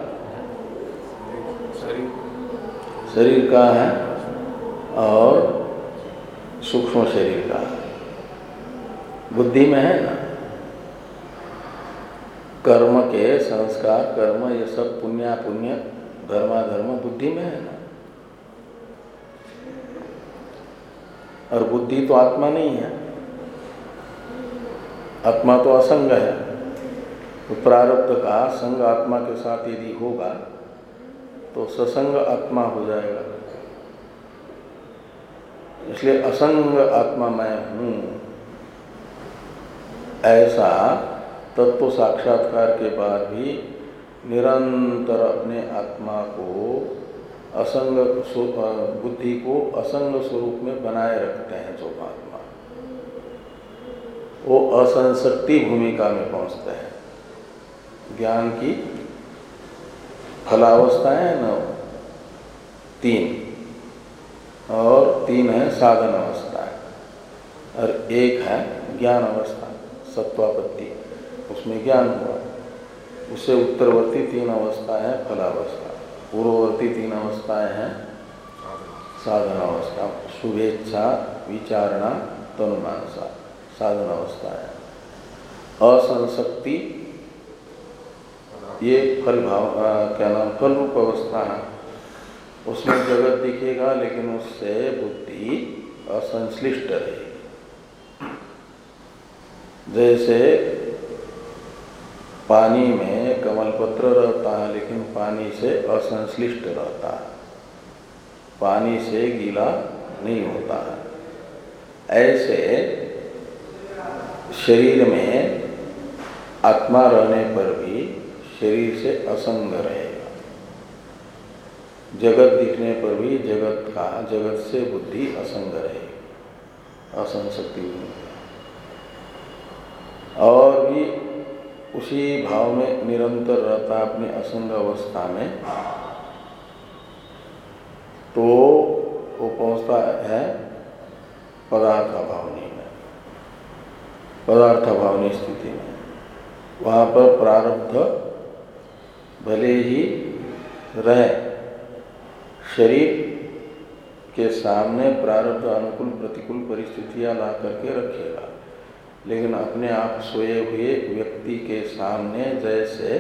शरीर शरीर का है और सूक्ष्म शरीर का है, बुद्धि में है ना। कर्म के संस्कार, कर्म ये सब पुण्य पुण्य धर्माधर्म बुद्धि में है ना। और बुद्धि तो आत्मा नहीं है, आत्मा तो असंग है। तो प्रारब्ध का संग आत्मा के साथ यदि होगा तो ससंग आत्मा हो जाएगा। इसलिए असंग आत्मा मैं हूँ, ऐसा तत्व साक्षात्कार के बाद भी निरंतर अपने आत्मा को असंग बुद्धि को असंग स्वरूप में बनाए रखते हैं जो आत्मा, वो असंशक्ति भूमिका में पहुंचते हैं। ज्ञान की फलावस्थाएं है ना तीन, और तीन है साधन अवस्थाएं, और एक है ज्ञान अवस्था सत्वापत्ति, उसमें ज्ञान हुआ। उससे उत्तरवर्ती तीन अवस्थाएं हैं फलावस्था, पूर्ववर्ती तीन अवस्थाएं हैं साधन अवस्था, शुभेच्छा विचारणा तनुमानसा साधन अवस्थाएं। असंशक्ति ये फल भाव क्या नाम फल रूप अवस्था है, उसमें जगत दिखेगा लेकिन उससे बुद्धि असंश्लिष्ट रहेगी। जैसे पानी में कमलपत्र रहता है लेकिन पानी से असंश्लिष्ट रहता है, पानी से गीला नहीं होता है। ऐसे शरीर में आत्मा रहने पर भी शरीर से असंग रहेगा, जगत दिखने पर भी जगत का जगत से बुद्धि असंग रहेगी, असंशक्ति होगी। और भी उसी भाव में निरंतर रहता है अपनी असंग अवस्था में, तो वो पहुंचता है पदार्थ भावनी में, पदार्थ भावनी स्थिति में। वहाँ पर प्रारब्ध भले ही रहे, शरीर के सामने प्रारब्ध अनुकूल प्रतिकूल परिस्थितियां ला करके रखेगा, लेकिन अपने आप सोए हुए व्यक्ति के सामने जैसे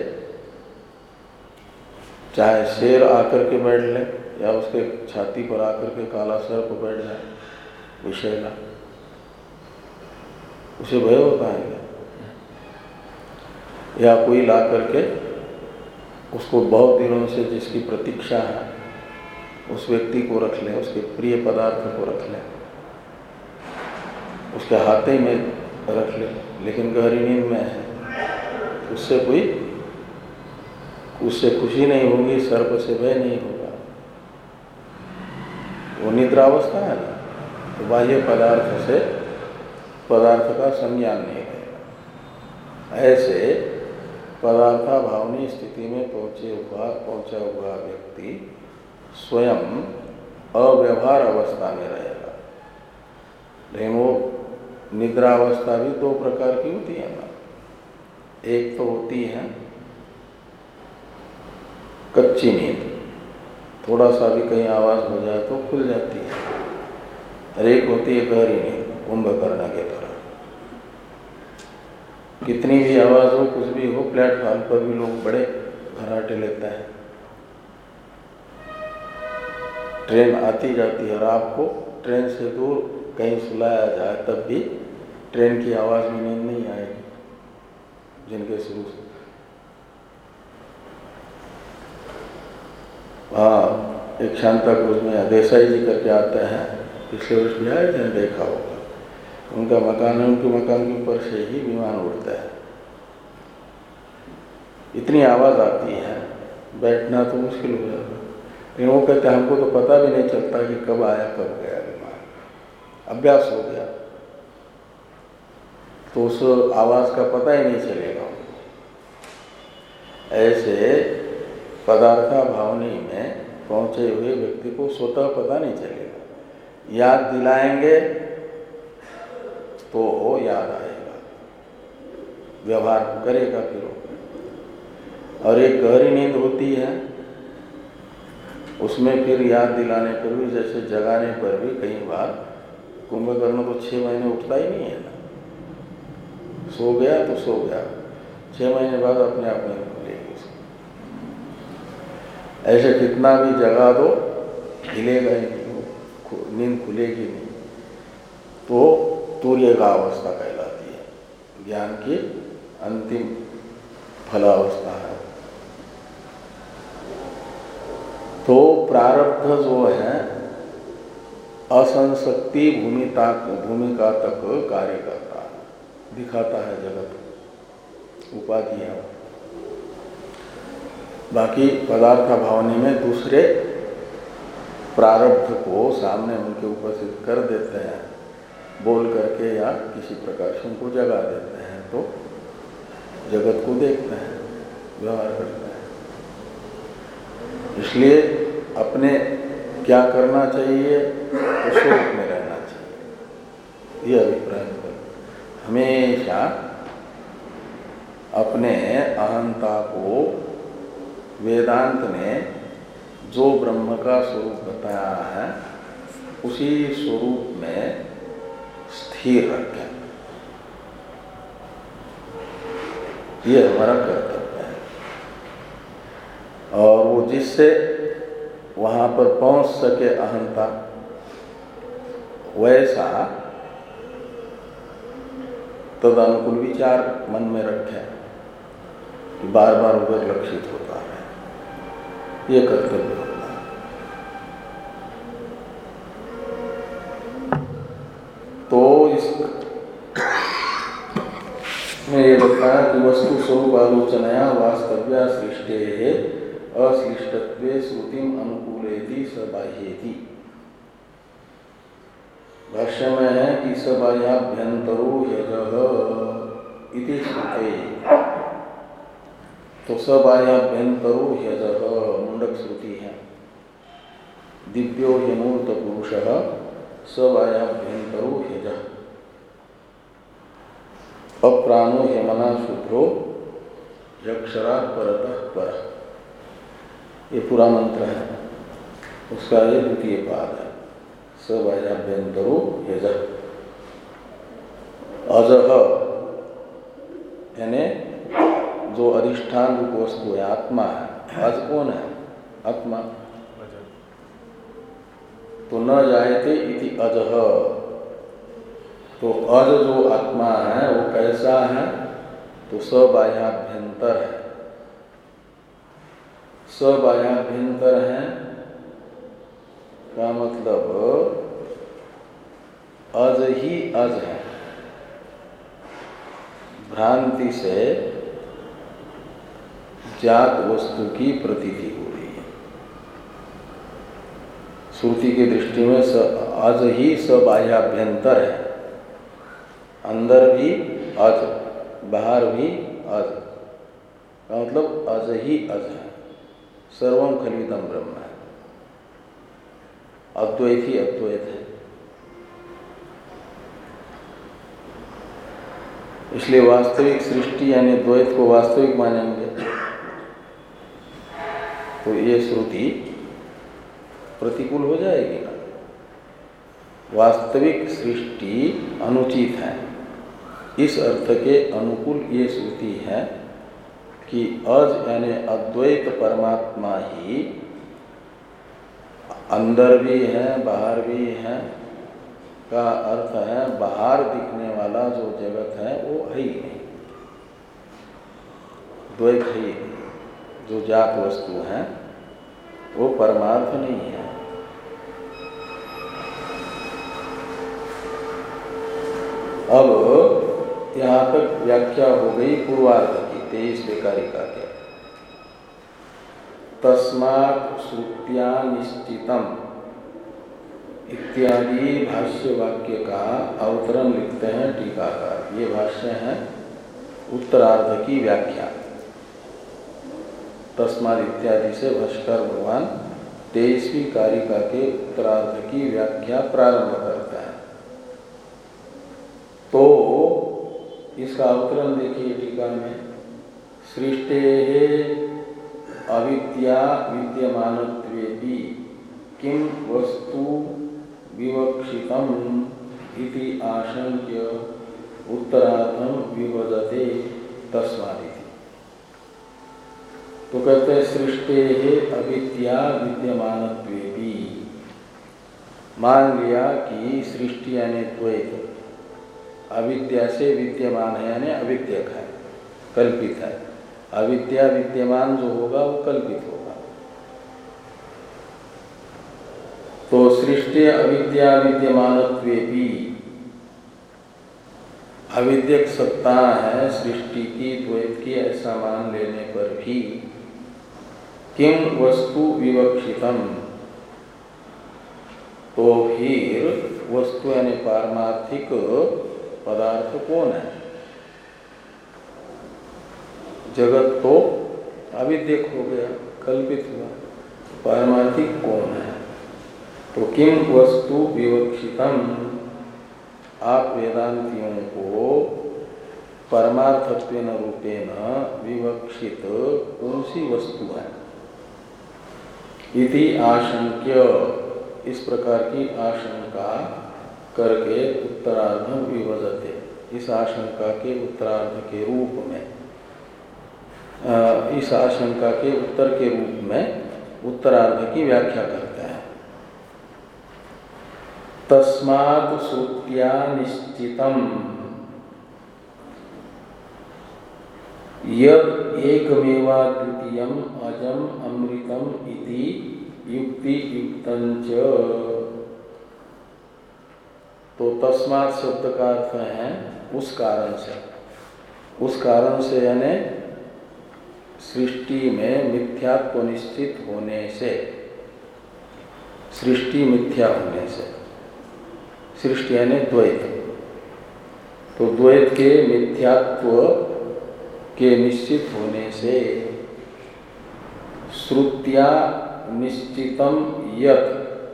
चाहे शेर आकर के बैठ ले या उसके छाती पर आकर के काला सर्प बैठ जाए विषैला, उसे भय होता है क्या? या कोई ला करके उसको बहुत दिनों से जिसकी प्रतीक्षा है उस व्यक्ति को रख ले, उसके प्रिय पदार्थ को रख ले, उसके हाथे में रख ले, लेकिन गहरी नींद में है, उससे कोई उससे खुशी नहीं होगी, सर्प से भय नहीं होगा, वो निद्रावस्था है ना। तो बाह्य पदार्थ से पदार्थ का संज्ञान नहीं रहेगा। ऐसे पदार्था भावनी स्थिति में पहुंचे हुआ पहुंचा हुआ व्यक्ति स्वयं अव्यवहार अवस्था में रहेगा। लेकिन वो निद्रावस्था भी दो प्रकार की होती है ना, एक तो होती है कच्ची नींद, थोड़ा सा भी कहीं आवाज़ हो जाए तो खुल जाती है, और एक होती है गहरी नींद, कुंभकर्ण की तरह। कितनी भी आवाज़ हो, कुछ भी हो, प्लेटफॉर्म पर भी लोग बड़े घराटे लेते हैं। ट्रेन आती जाती है और आपको ट्रेन से दूर कहीं सुलाया जाए तब भी ट्रेन की आवाज़ में नींद नहीं आएगी, जिनके शुरू से। हाँ, एक शांता क्रूज में देसाई जी करके आते हैं, पिछले वर्ष भी आए थे, देखा होगा। उनका मकान है, उनके मकान के ऊपर से ही विमान उड़ता है। इतनी आवाज़ आती है, बैठना तो मुश्किल हो जाता है। लेकिन वो कहते हैं हमको तो पता भी नहीं चलता कि कब आया कब गया विमान, अभ्यास हो गया तो उस आवाज़ का पता ही नहीं चलेगा। ऐसे पदार्था भावनी में पहुँचे हुए व्यक्ति को स्वतः पता नहीं चलेगा। याद दिलाएंगे तो वो याद आएगा, व्यवहार करेगा फिर वो। और एक गहरी नींद होती है, उसमें फिर याद दिलाने पर भी, जैसे जगाने पर भी कई बार कुंभकर्ण तो छः महीने उठता ही नहीं है ना, सो गया तो सो गया, छः महीने बाद अपने आप नींद खुलेगी उसको। ऐसे कितना भी जगा दो हिलेगा ही नहीं, नींद खुलेगी नहीं। तो तुर्यगावस्था कहलाती है, ज्ञान की अंतिम फलावस्था है। तो प्रारब्ध जो है असंशक्ति भूमिका भूमिका तक कार्य करता है, दिखाता है जगत उपाधियां। बाकी पदार्थ भावनी में दूसरे प्रारब्ध को सामने उनके उपस्थित कर देते हैं, बोल करके या किसी प्रकार से उनको जगा देते हैं, तो जगत को देखते हैं, व्यवहार करते हैं। इसलिए अपने क्या करना चाहिए, तो स्वरूप में रहना चाहिए, ये अभिप्राय है। हमेशा अपने अहंता को वेदांत ने जो ब्रह्म का स्वरूप बताया है उसी स्वरूप में स्थिर रखें, ये हमारा कर्तव्य है। और वो जिससे वहाँ पर पहुँच सके अहंता, वैसा तद अनुकूल विचार मन में रखें कि बार बार उधर लक्षित होता है, ये कर्तव्य होता है। तो इस में ये बताया कि वस्तु स्वरूप आलोचनया वास्तव्या सृष्टे अश्लिष्टत्वे श्रुतिम अनुकूलेति सबाह्येति। भाष्य में है कि सबाह्याभ्यंतरो ह्यजः इति श्रुते। तो सबाह्याभ्यंतरो ह्यजः मुंडक श्रुति है। दिव्यो ह्यमूर्त पुरुषः सबाह्याभ्यंतरो ह्यजः। अप्राणो ह्यमना शुभ्रो यक्षरा परतः परः। ये पूरा मंत्र है, उसका ये द्वितीय पाद है। सबाह्याभ्यंतरो ह्यजः। अजः यानी जो अधिष्ठान रूप वस्तु है, आत्मा है। अज कौन है? आत्मा। तो न जायते इति अजः। तो अज जो आत्मा है वो कैसा है? तो सबाह्याभ्यंतर है। सबाह्याभ्यंतर है का मतलब अज ही अज है। भ्रांति से जात वस्तु की प्रतीति हो रही है। श्रुति की दृष्टि में स अज ही सबाह्याभ्यंतर है, अंदर भी अज, बाहर भी अज का मतलब अज ही अज है। सर्वम खलिदम ब्रह्म है, अद्वैत ही अद्वैत है। इसलिए वास्तविक सृष्टि यानी द्वैत को वास्तविक मानेंगे तो ये श्रुति प्रतिकूल हो जाएगी ना। वास्तविक सृष्टि अनुचित है, इस अर्थ के अनुकूल ये श्रुति है कि अज यानी अद्वैत परमात्मा ही अंदर भी है बाहर भी है, का अर्थ है बाहर दिखने वाला जो जगत है वो है ही नहीं, द्वैत है ही नहीं। जो जात वस्तु है वो परमार्थ नहीं है। अब यहाँ तक व्याख्या हो गई पूर्वार्ध की तेईसवें कारिका के। तस्मात् श्रुत्या निश्चितम इत्यादि भाष्य वाक्य का अवतरण लिखते हैं टीकाकार। ये भाष्य है उत्तरार्ध की व्याख्या। तस्मात् इत्यादि से भाष्कर भगवान तेईसवीं कारिका के उत्तरार्ध की व्याख्या प्रारंभ करता है। तो इसका अवतरण देखिए टीका में। सृष्टेः अविद्या विद्यमानत्वेपि किं वस्तु विवक्षितम् इति आशंक्य उत्तरार्थं विभजते तस्मादिति। तो कहते हैं सृष्टेः अविद्या विद्यमानत्वेपि, मान लिया कि सृष्टि यानी द्वैत अविद्या से विद्यमान है यानी अविद्यक है, कल्पित है। अविद्या विद्यमान जो होगा वो कल्पित होगा। तो सृष्टि अविद्या विद्यमानत्वेपि, अविद्यक सत्ता है सृष्टि की द्वैत की ऐसा मान लेने पर भी किम वस्तु विवक्षितम, तो फिर वस्तु यानी पारमार्थिक पदार्थ कौन है? जगत तो अविद्यक हो गया, कल्पित हुआ, पारमार्थिक कौन है? तो किम वस्तु विवक्षितम, आप वेदांतियों को परमार्थत्वेन रूपेण विवक्षित कौन सी वस्तु है? इति आशंक्य, इस प्रकार की आशंका करके उत्तरार्धं विभजते, इस आशंका के उत्तरार्ध के रूप में, इस आशंका के उत्तर के रूप में उत्तरार्ध की व्याख्या करते हैं। तस्मात् श्रुत्या निश्चितम यद एकमेवाद्वितीयम् अजम् अमृतम् इति युक्ति युक्तञ्च। तो तस्मात् शब्द का अर्थ है उस कारण से, उस कारण से यानी सृष्टि में मिथ्यात्व निश्चित होने से, सृष्टि मिथ्या होने से, सृष्टि यानी द्वैत, तो द्वैत के मिथ्यात्व के निश्चित होने से श्रुत्या निश्चितम यत्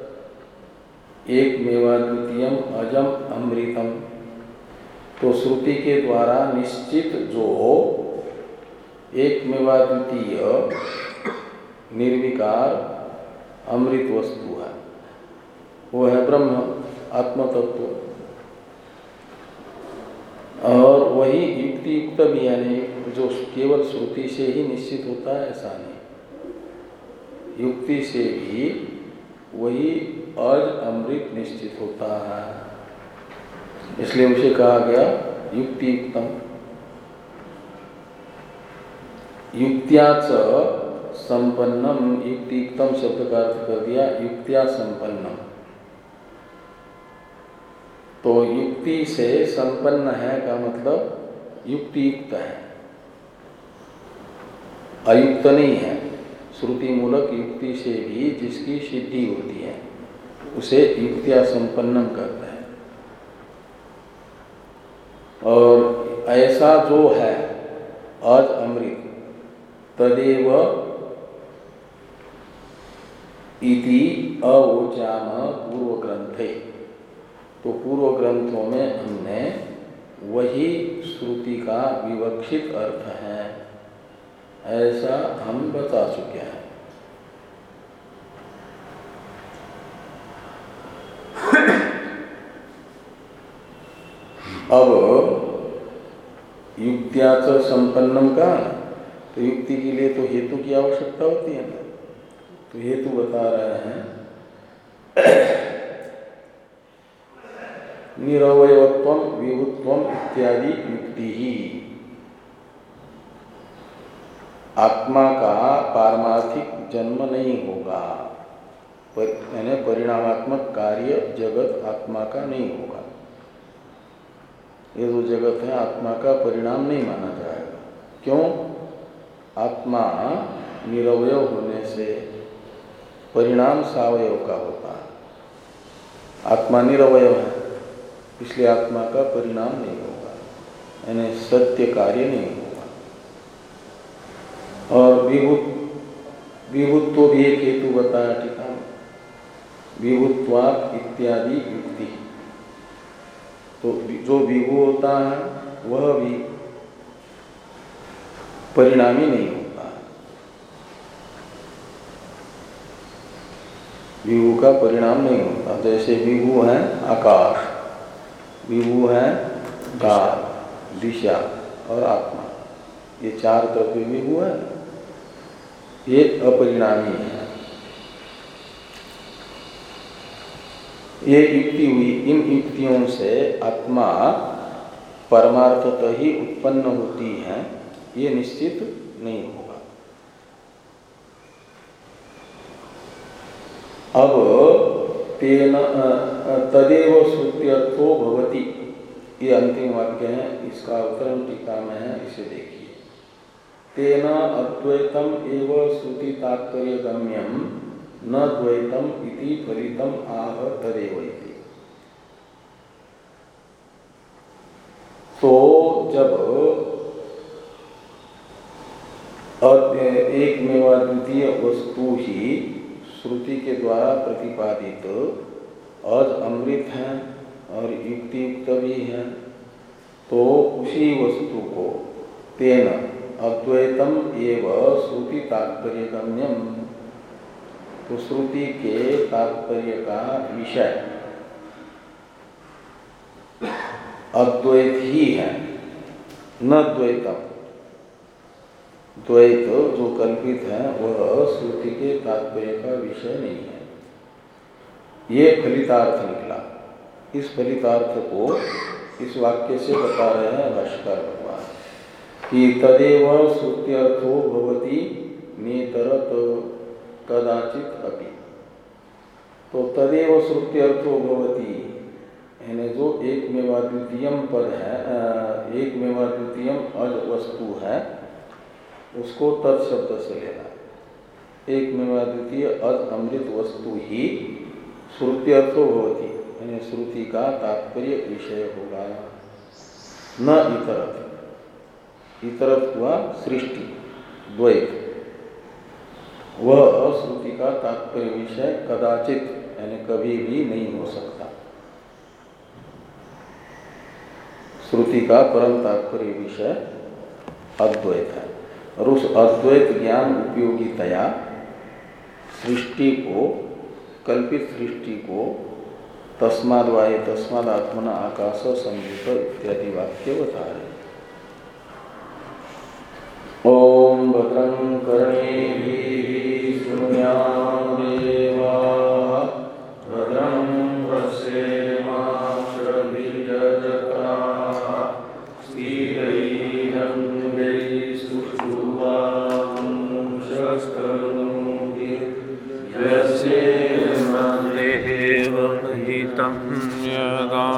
एकमेवाद्वितीयम् अजम अमृतम, तो श्रुति के द्वारा निश्चित जो एकमेवाद्वितीय निर्विकार अमृत वस्तु है वो है ब्रह्म आत्म तत्व। और वही युक्ति युक्त भी यानी जो केवल श्रुति से ही निश्चित होता है ऐसा नहीं, युक्ति से भी वही अज अमृत निश्चित होता है, इसलिए उसे कहा गया युक्ति युक्तम। युक्त्याच संपन्नम, युक्ति युक्तम शब्द का अर्थ कर दिया युक्त्या संपन्नम, तो युक्ति से संपन्न है का मतलब युक्ति युक्त है, अयुक्त नहीं है। श्रुति मूलक युक्ति से भी जिसकी सिद्धि होती है उसे युक्त्या संपन्नम कहते हैं। और ऐसा जो है अज अमृत तदेव इति अवोचाम पूर्व ग्रंथे, तो पूर्व ग्रंथों में हमने वही श्रुति का विवक्षित अर्थ है, ऐसा हम बता चुके हैं। अब युक्त्याच संपन्नम का, तो युक्ति के लिए तो हेतु की आवश्यकता होती है ना। तो हेतु बता रहे हैं निरवयवत्वम विभुत्वम इत्यादि युक्ति ही आत्मा का पारमार्थिक जन्म नहीं होगा, यानी परिणामात्मक कार्य जगत आत्मा का नहीं होगा। ये जो जगत है आत्मा का परिणाम नहीं माना जाएगा। क्यों? आत्मा निरवय होने से परिणाम सावयव का होता है। आत्मा निरवय है, इसलिए आत्मा का परिणाम नहीं होगा, यानी सत्य कार्य नहीं होगा। और विभुत विभुत्व भी एक हेतु बताया टीका में, विभुत्वात् इत्यादि युक्ति। तो जो विभु होता है वह भी परिणामी नहीं होता है। विभु का परिणाम नहीं होता। जैसे विभु है आकाश, विभु है काल, दिशा और आत्मा, ये चार द्रव्य विभु है, ये अपरिणामी है। ये युक्ति हुई। इन युक्तियों से आत्मा परमार्थतः ही उत्पन्न होती है, ये निश्चित नहीं होगा। अब तेन तदेव श्रुत्यर्थो भवति, ये अंतिम वाक्य है, इसका अवतरण टीका में है, इसे देखिए। तेन अद्वैतम एव श्रुति तात्पर्य गम्यम न द्वैतम इति फलितम आह तदेव इति। तो जब एक मेवा द्वितीय वस्तु ही श्रुति के द्वारा प्रतिपादित अज अमृत है और युक्ति युक्त भी है, तो उसी वस्तु को तेन अद्वैतम एव श्रुति तात्पर्य गम्यम, तो श्रुति के तात्पर्य का विषय अद्वैत ही है, न द्वैतम। द्वैत जो कल्पित है वह श्रुति के तात्पर्य का विषय नहीं है। ये फलितार्थ निकला। इस फलितार्थ को इस वाक्य से बता रहे हैं भाष्यकार भगवान कि तदेव श्रुत्यर्थो भवति नेतरत कदाचित अपि। तो तदेव श्रुत्यर्थो भवति, यानी जो एक मेवा द्वितीयम पद है, एक मेवा द्वितीयम अज वस्तु है, उसको तत्शब्द से लेना। एक मेवा द्वितीय अज अमृत वस्तु ही श्रुत्यर्थो भवति, यानी श्रुति का तात्पर्य विषय होगा। न इतरत, इतरत हुआ सृष्टि द्वैत, वह श्रुति का तात्पर्य विषय कदाचित यानी कभी भी नहीं हो सकता। श्रुति का परम तात्पर्य विषय अद्वैत है, और उस अद्वैत ज्ञान उपयोगितया सृष्टि को, कल्पित सृष्टि को तस्माद् वाये तस्माद् आत्मना आकाश संयुत इत्यादि वाक्य बता रहे। ओम भद्रं कर्णेभिः